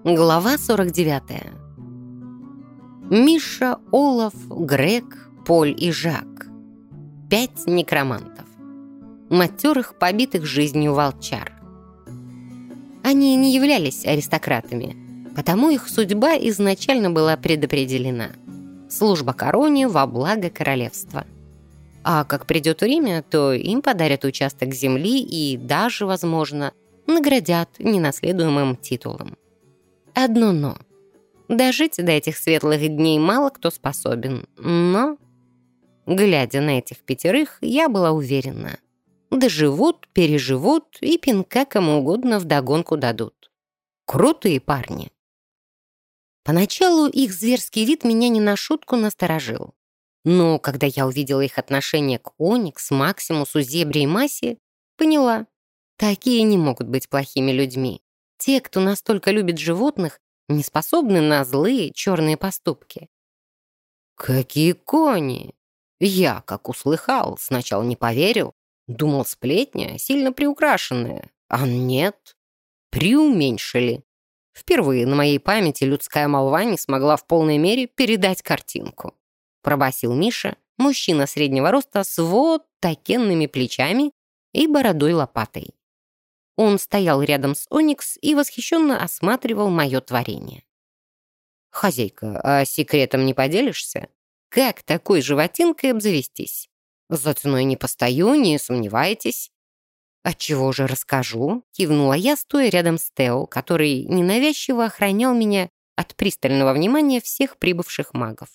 Глава 49. Миша, Олаф, Грег, Поль и Жак. 5 некромантов. Матерых, побитых жизнью волчар. Они не являлись аристократами, потому их судьба изначально была предопределена. Служба короне во благо королевства. А как придет время, то им подарят участок земли и даже, возможно, наградят ненаследуемым титулом. Одно «но». Дожить до этих светлых дней мало кто способен, но, глядя на этих 5, я была уверена. Доживут, переживут и пинка кому угодно вдогонку дадут. Крутые парни. Поначалу их зверский вид меня не на шутку насторожил. Но когда я увидела их отношение к Оникс, Максимусу, Зебре и Масе, поняла, такие не могут быть плохими людьми. Те, кто настолько любит животных, не способны на злые черные поступки. Какие кони! Я, как услыхал, сначала не поверил, думал, сплетня сильно приукрашенная, а нет, преуменьшили. Впервые на моей памяти людская молва не смогла в полной мере передать картинку. Пробасил Миша, мужчина среднего роста с вот такенными плечами и бородой-лопатой. Он стоял рядом с Оникс и восхищенно осматривал мое творение. «Хозяйка, а секретом не поделишься? Как такой животинкой обзавестись? За ценой не постою, не сомневайтесь». «Отчего же расскажу?» — кивнула я, стоя рядом с Тео, который ненавязчиво охранял меня от пристального внимания всех прибывших магов.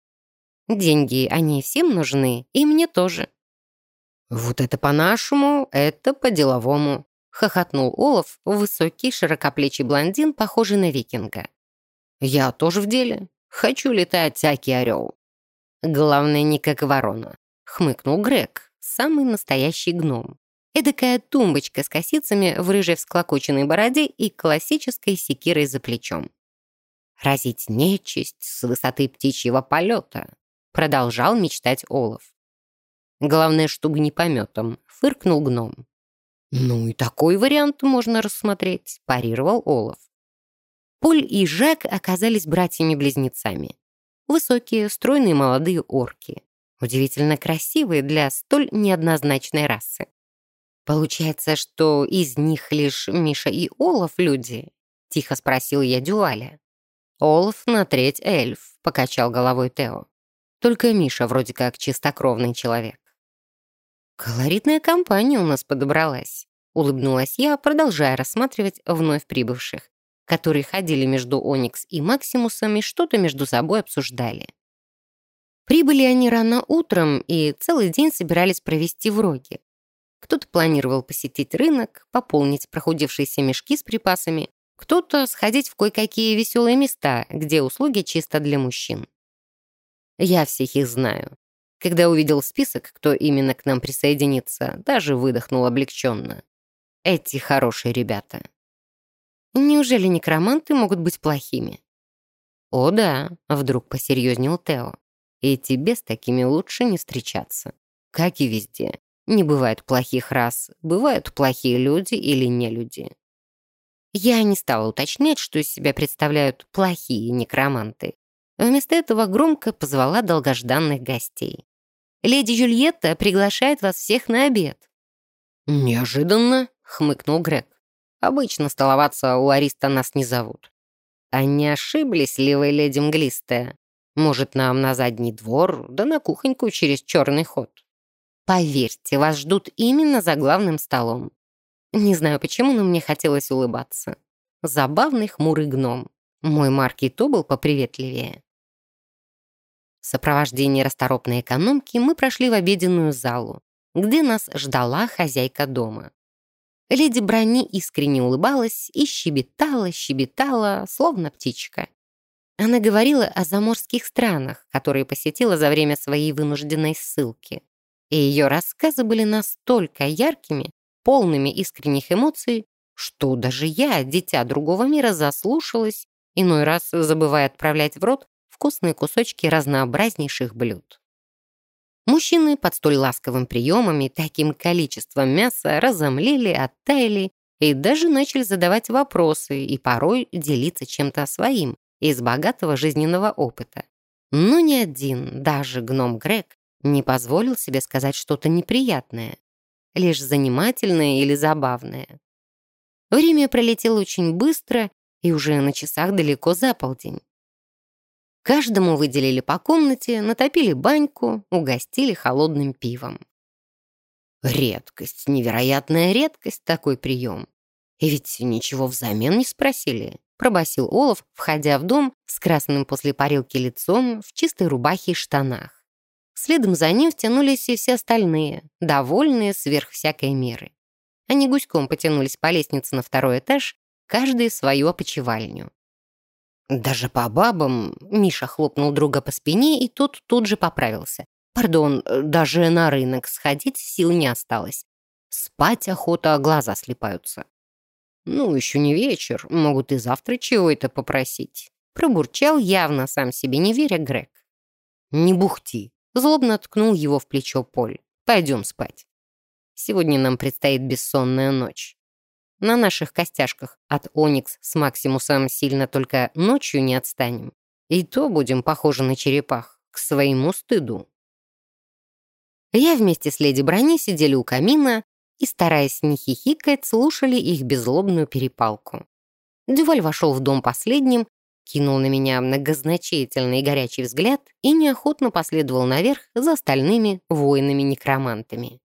«Деньги, они всем нужны, и мне тоже». «Вот это по-нашему, это по-деловому», — хохотнул Олаф, высокий, широкоплечий блондин, похожий на викинга. «Я тоже в деле. Хочу летать всякий орел». «Главное, не как ворона», — хмыкнул Грег, самый настоящий гном. Эдакая тумбочка с косицами в рыжей всклокоченной бороде и классической секирой за плечом. «Разить нечисть с высоты птичьего полета», — продолжал мечтать Олаф. «Главное, что огнепометом», — фыркнул гном. «Ну и такой вариант можно рассмотреть», — парировал Олаф. Поль и Жак оказались братьями-близнецами. Высокие, стройные молодые орки. Удивительно красивые для столь неоднозначной расы. «Получается, что из них лишь Миша и Олаф люди?» — тихо спросил я Дюваля. «Олаф на треть эльф», — покачал головой Тео. «Только Миша вроде как чистокровный человек». «Колоритная компания у нас подобралась», — улыбнулась я, продолжая рассматривать вновь прибывших, которые ходили между Оникс и Максимусом и что-то между собой обсуждали. Прибыли они рано утром и целый день собирались провести в Роге. Кто-то планировал посетить рынок, пополнить прохудившиеся мешки с припасами, кто-то сходить в кое-какие веселые места, где услуги чисто для мужчин. Я всех их знаю. Когда увидел список, кто именно к нам присоединится, даже выдохнул облегченно. Эти хорошие ребята. Неужели некроманты могут быть плохими? О да, вдруг посерьезнел Тео. И тебе с такими лучше не встречаться. Как и везде. Не бывает плохих рас, бывают плохие люди или нелюди. Я не стала уточнять, что из себя представляют плохие некроманты. Вместо этого громко позвала долгожданных гостей. «Леди Джульетта приглашает вас всех на обед». «Неожиданно», — хмыкнул Грег. «Обычно столоваться у Ариста нас не зовут». «А не ошиблись ли вы, леди Мглистая? Может, нам на задний двор, да на кухоньку через черный ход?» «Поверьте, вас ждут именно за главным столом». Не знаю почему, но мне хотелось улыбаться. Забавный хмурый гном. Мой Марк и то был поприветливее. В сопровождении расторопной экономки мы прошли в обеденную залу, где нас ждала хозяйка дома. Леди Брони искренне улыбалась и щебетала, словно птичка. Она говорила о заморских странах, которые посетила за время своей вынужденной ссылки. И ее рассказы были настолько яркими, полными искренних эмоций, что даже я, дитя другого мира, заслушалась, иной раз забывая отправлять в рот вкусные кусочки разнообразнейших блюд. Мужчины под столь ласковым приемом и таким количеством мяса разомлели, оттаяли и даже начали задавать вопросы и порой делиться чем-то своим из богатого жизненного опыта. Но ни один, даже гном Грег, не позволил себе сказать что-то неприятное, лишь занимательное или забавное. Время пролетело очень быстро, и уже на часах далеко за полдень. Каждому выделили по комнате, натопили баньку, угостили холодным пивом. Редкость, невероятная редкость такой прием. И ведь ничего взамен не спросили, пробасил Олаф, входя в дом с красным после парилки лицом, в чистой рубахе и штанах. Следом за ним втянулись и все остальные, довольные сверх всякой меры. Они гуськом потянулись по лестнице на второй этаж, каждый в свою опочивальню. «Даже по бабам», — Миша хлопнул друга по спине, и тот тут же поправился. «Пардон, даже на рынок сходить сил не осталось. Спать охота, а глаза слипаются». «Ну, еще не вечер, могут и завтра чего-то попросить», — пробурчал, явно сам себе не веря, Грег. «Не бухти», — злобно ткнул его в плечо Поль. «Пойдем спать. Сегодня нам предстоит бессонная ночь. На наших костяшках от Оникс с Максимусом сильно только ночью не отстанем. И то будем похожи на черепах, к своему стыду». Я вместе с леди Брони сидели у камина и, стараясь не хихикать, слушали их беззлобную перепалку. Дюваль вошел в дом последним, кинул на меня многозначительный и горячий взгляд и неохотно последовал наверх за остальными воинами-некромантами.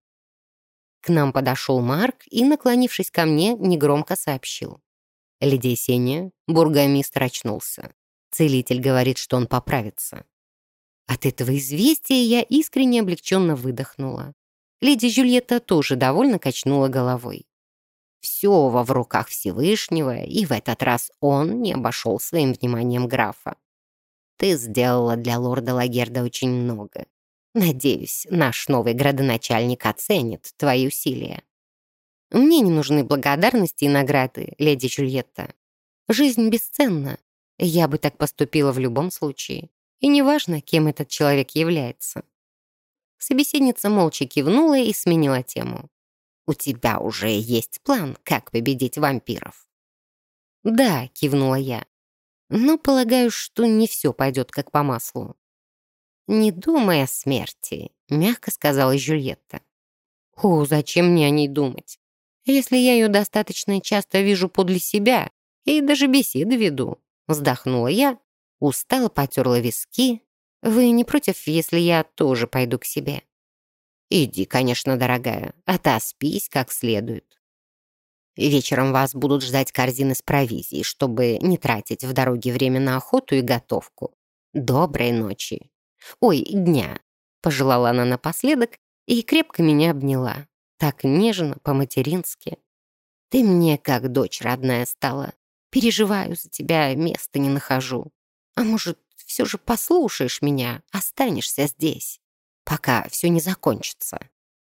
К нам подошел Марк и, наклонившись ко мне, негромко сообщил. «Леди Есения, бургомистр очнулся. Целитель говорит, что он поправится». От этого известия я искренне облегченно выдохнула. Леди Жюльетта тоже довольно качнула головой. Все в руках Всевышнего, и в этот раз он не обошел своим вниманием графа. Ты сделала для лорда Лагерда очень много. Надеюсь, наш новый градоначальник оценит твои усилия. Мне не нужны благодарности и награды, леди Жюльетта. Жизнь бесценна. Я бы так поступила в любом случае. И неважно, кем этот человек является. Собеседница молча кивнула и сменила тему. «У тебя уже есть план, как победить вампиров?» «Да», — кивнула я. «Но полагаю, что не все пойдет как по маслу». «Не думай о смерти», — мягко сказала Жюльетта. «О, зачем мне о ней думать? Если я ее достаточно часто вижу подле себя и даже беседы веду», — вздохнула я, устало потерла виски. «Вы не против, если я тоже пойду к себе?» «Иди, конечно, дорогая, отоспись как следует. Вечером вас будут ждать корзины с провизией, чтобы не тратить в дороге время на охоту и готовку. Доброй ночи. Ой, дня», — пожелала она напоследок и крепко меня обняла. Так нежно, по-матерински. «Ты мне как дочь родная стала. Переживаю за тебя, места не нахожу. А может, все же послушаешь меня, останешься здесь, пока все не закончится?»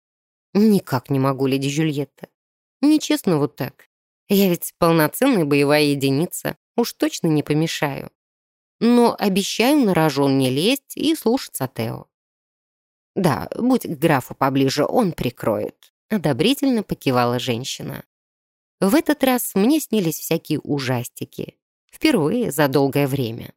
«Никак не могу, леди Жюльетта. Нечестно вот так. Я ведь полноценная боевая единица, уж точно не помешаю. Но обещаю на рожон не лезть и слушаться Тео». «Да, будь к графу поближе, он прикроет», — одобрительно покивала женщина. В этот раз мне снились всякие ужастики. Впервые за долгое время.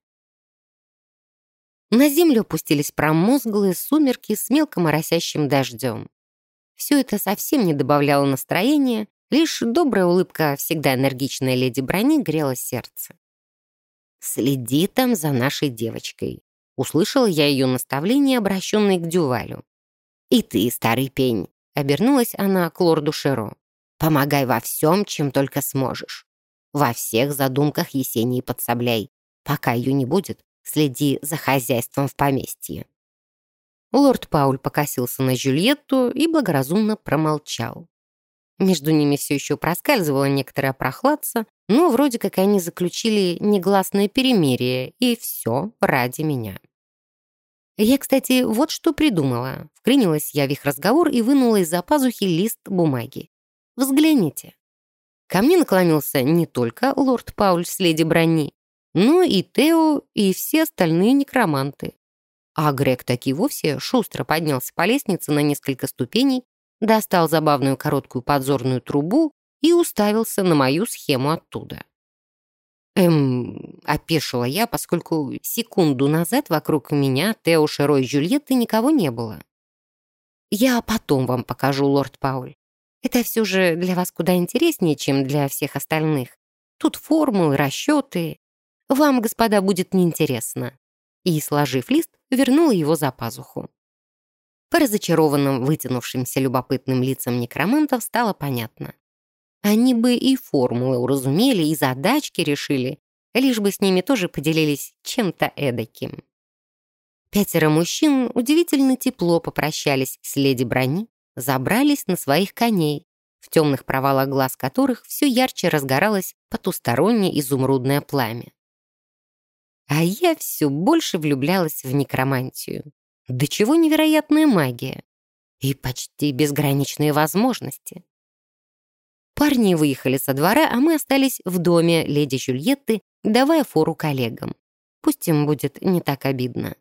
На землю опустились промозглые сумерки с мелко моросящим дождем. Все это совсем не добавляло настроения, лишь добрая улыбка всегда энергичной леди Брони грела сердце. «Следи там за нашей девочкой», — услышала я ее наставление, обращенное к Дювалю. «И ты, старый пень», — обернулась она к лорду Шеро, «помогай во всем, чем только сможешь. Во всех задумках Есении подсобляй. Пока ее не будет, следи за хозяйством в поместье». Лорд Пауль покосился на Жюльетту и благоразумно промолчал. Между ними все еще проскальзывала некоторая прохладца, но вроде как они заключили негласное перемирие, и все ради меня. Я, кстати, вот что придумала. Вклинилась я в их разговор и вынула из-за пазухи лист бумаги. Взгляните. Ко мне наклонился не только лорд Пауль с леди Брони, но и Тео, и все остальные некроманты. А Грег таки вовсе шустро поднялся по лестнице на несколько ступеней, достал забавную короткую подзорную трубу и уставился на мою схему оттуда. Опешила я, поскольку секунду назад вокруг меня, Тео, Широ и Джульетты никого не было. «Я потом вам покажу, лорд Пауль. Это все же для вас куда интереснее, чем для всех остальных. Тут формулы, расчеты. Вам, господа, будет неинтересно». И, сложив лист, вернула его за пазуху. По разочарованным, вытянувшимся любопытным лицам некромантов стало понятно. Они бы и формулы уразумели, и задачки решили, лишь бы с ними тоже поделились чем-то эдаким. 5 мужчин удивительно тепло попрощались с леди Брони, забрались на своих коней, в темных провалах глаз которых все ярче разгоралось потустороннее изумрудное пламя. А я все больше влюблялась в некромантию. До чего невероятная магия и почти безграничные возможности. Парни выехали со двора, а мы остались в доме леди Джульетты, давая фору коллегам. Пусть им будет не так обидно.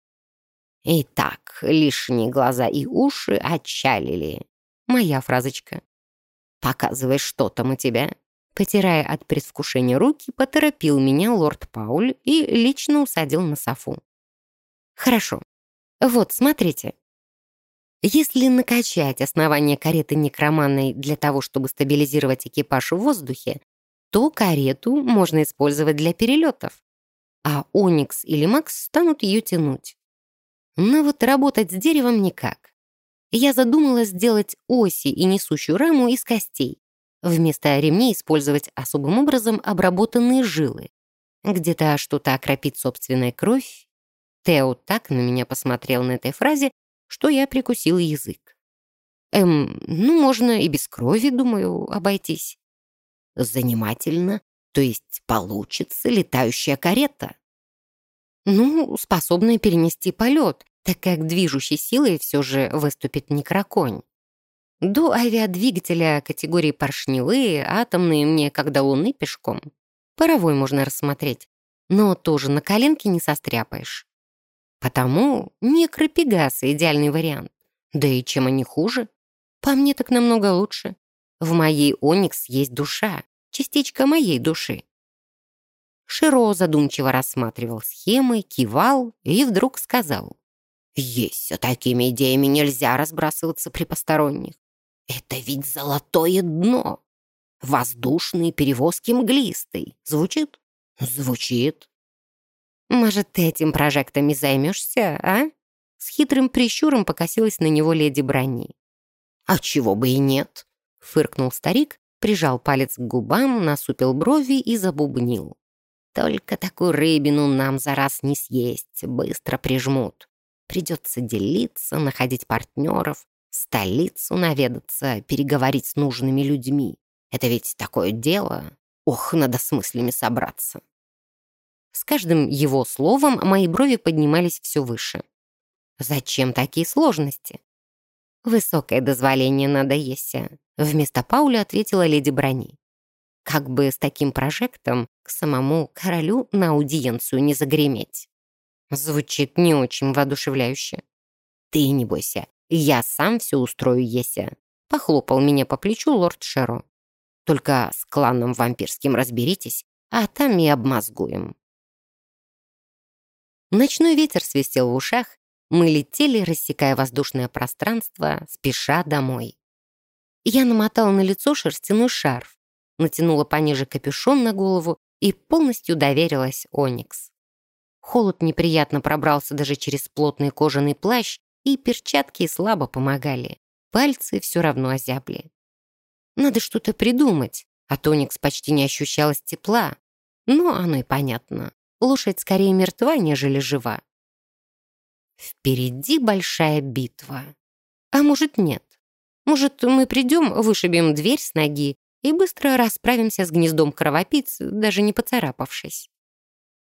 «Итак, лишние глаза и уши отчалили». Моя фразочка. «Показывай, что там у тебя». Потирая от предвкушения руки, поторопил меня лорд Пауль и лично усадил на софу. «Хорошо. Вот, смотрите. Если накачать основание кареты некроманной для того, чтобы стабилизировать экипаж в воздухе, то карету можно использовать для перелетов, а Оникс или Макс станут ее тянуть. Но вот работать с деревом никак. Я задумала сделать оси и несущую раму из костей, вместо ремней использовать особым образом обработанные жилы. Где-то что-то окропить собственной кровь. Тео так на меня посмотрел на этой фразе, что я прикусила язык. Ну, можно и без крови, думаю, обойтись. Занимательно. То есть получится летающая карета? Ну, способная перенести полет, так как движущей силой все же выступит некроконь. До авиадвигателя категории поршневые, атомные мне как до Луны пешком. Паровой можно рассмотреть, но тоже на коленке не состряпаешь. Потому некропегасы — идеальный вариант. Да и чем они хуже? По мне так намного лучше. В моей Оникс есть душа, частичка моей души. Широ задумчиво рассматривал схемы, кивал и вдруг сказал: «Есть, а такими идеями нельзя разбрасываться при посторонних. Это ведь золотое дно. Воздушные перевозки мглистой. Звучит? Звучит. Может, ты этим прожектами займешься, а?» С хитрым прищуром покосилась на него леди Брони. «А чего бы и нет?» — фыркнул старик, прижал палец к губам, насупил брови и забубнил. «Только такую рыбину нам за раз не съесть, быстро прижмут. Придется делиться, находить партнеров, в столицу наведаться, переговорить с нужными людьми. Это ведь такое дело. Ох, надо с мыслями собраться». С каждым его словом мои брови поднимались все выше. «Зачем такие сложности?» «Высокое дозволение надо, Еся», — вместо Пауля ответила леди Брони. «Как бы с таким прожектом к самому королю на аудиенцию не загреметь». Звучит не очень воодушевляюще. «Ты не бойся, я сам все устрою, Еся», — похлопал меня по плечу лорд Широ. «Только с кланом вампирским разберитесь, а там и обмозгуем». Ночной ветер свистел в ушах, мы летели, рассекая воздушное пространство, спеша домой. Я намотала на лицо шерстяной шарф, натянула пониже капюшон на голову и полностью доверилась Оникс. Холод неприятно пробрался даже через плотный кожаный плащ, и перчатки слабо помогали. Пальцы все равно озябли. Надо что-то придумать, от Оникс почти не ощущалось тепла. Но оно и понятно. Лошадь скорее мертва, нежели жива. Впереди большая битва. А может, нет? Может, мы придем, вышибем дверь с ноги и быстро расправимся с гнездом кровопийц, даже не поцарапавшись?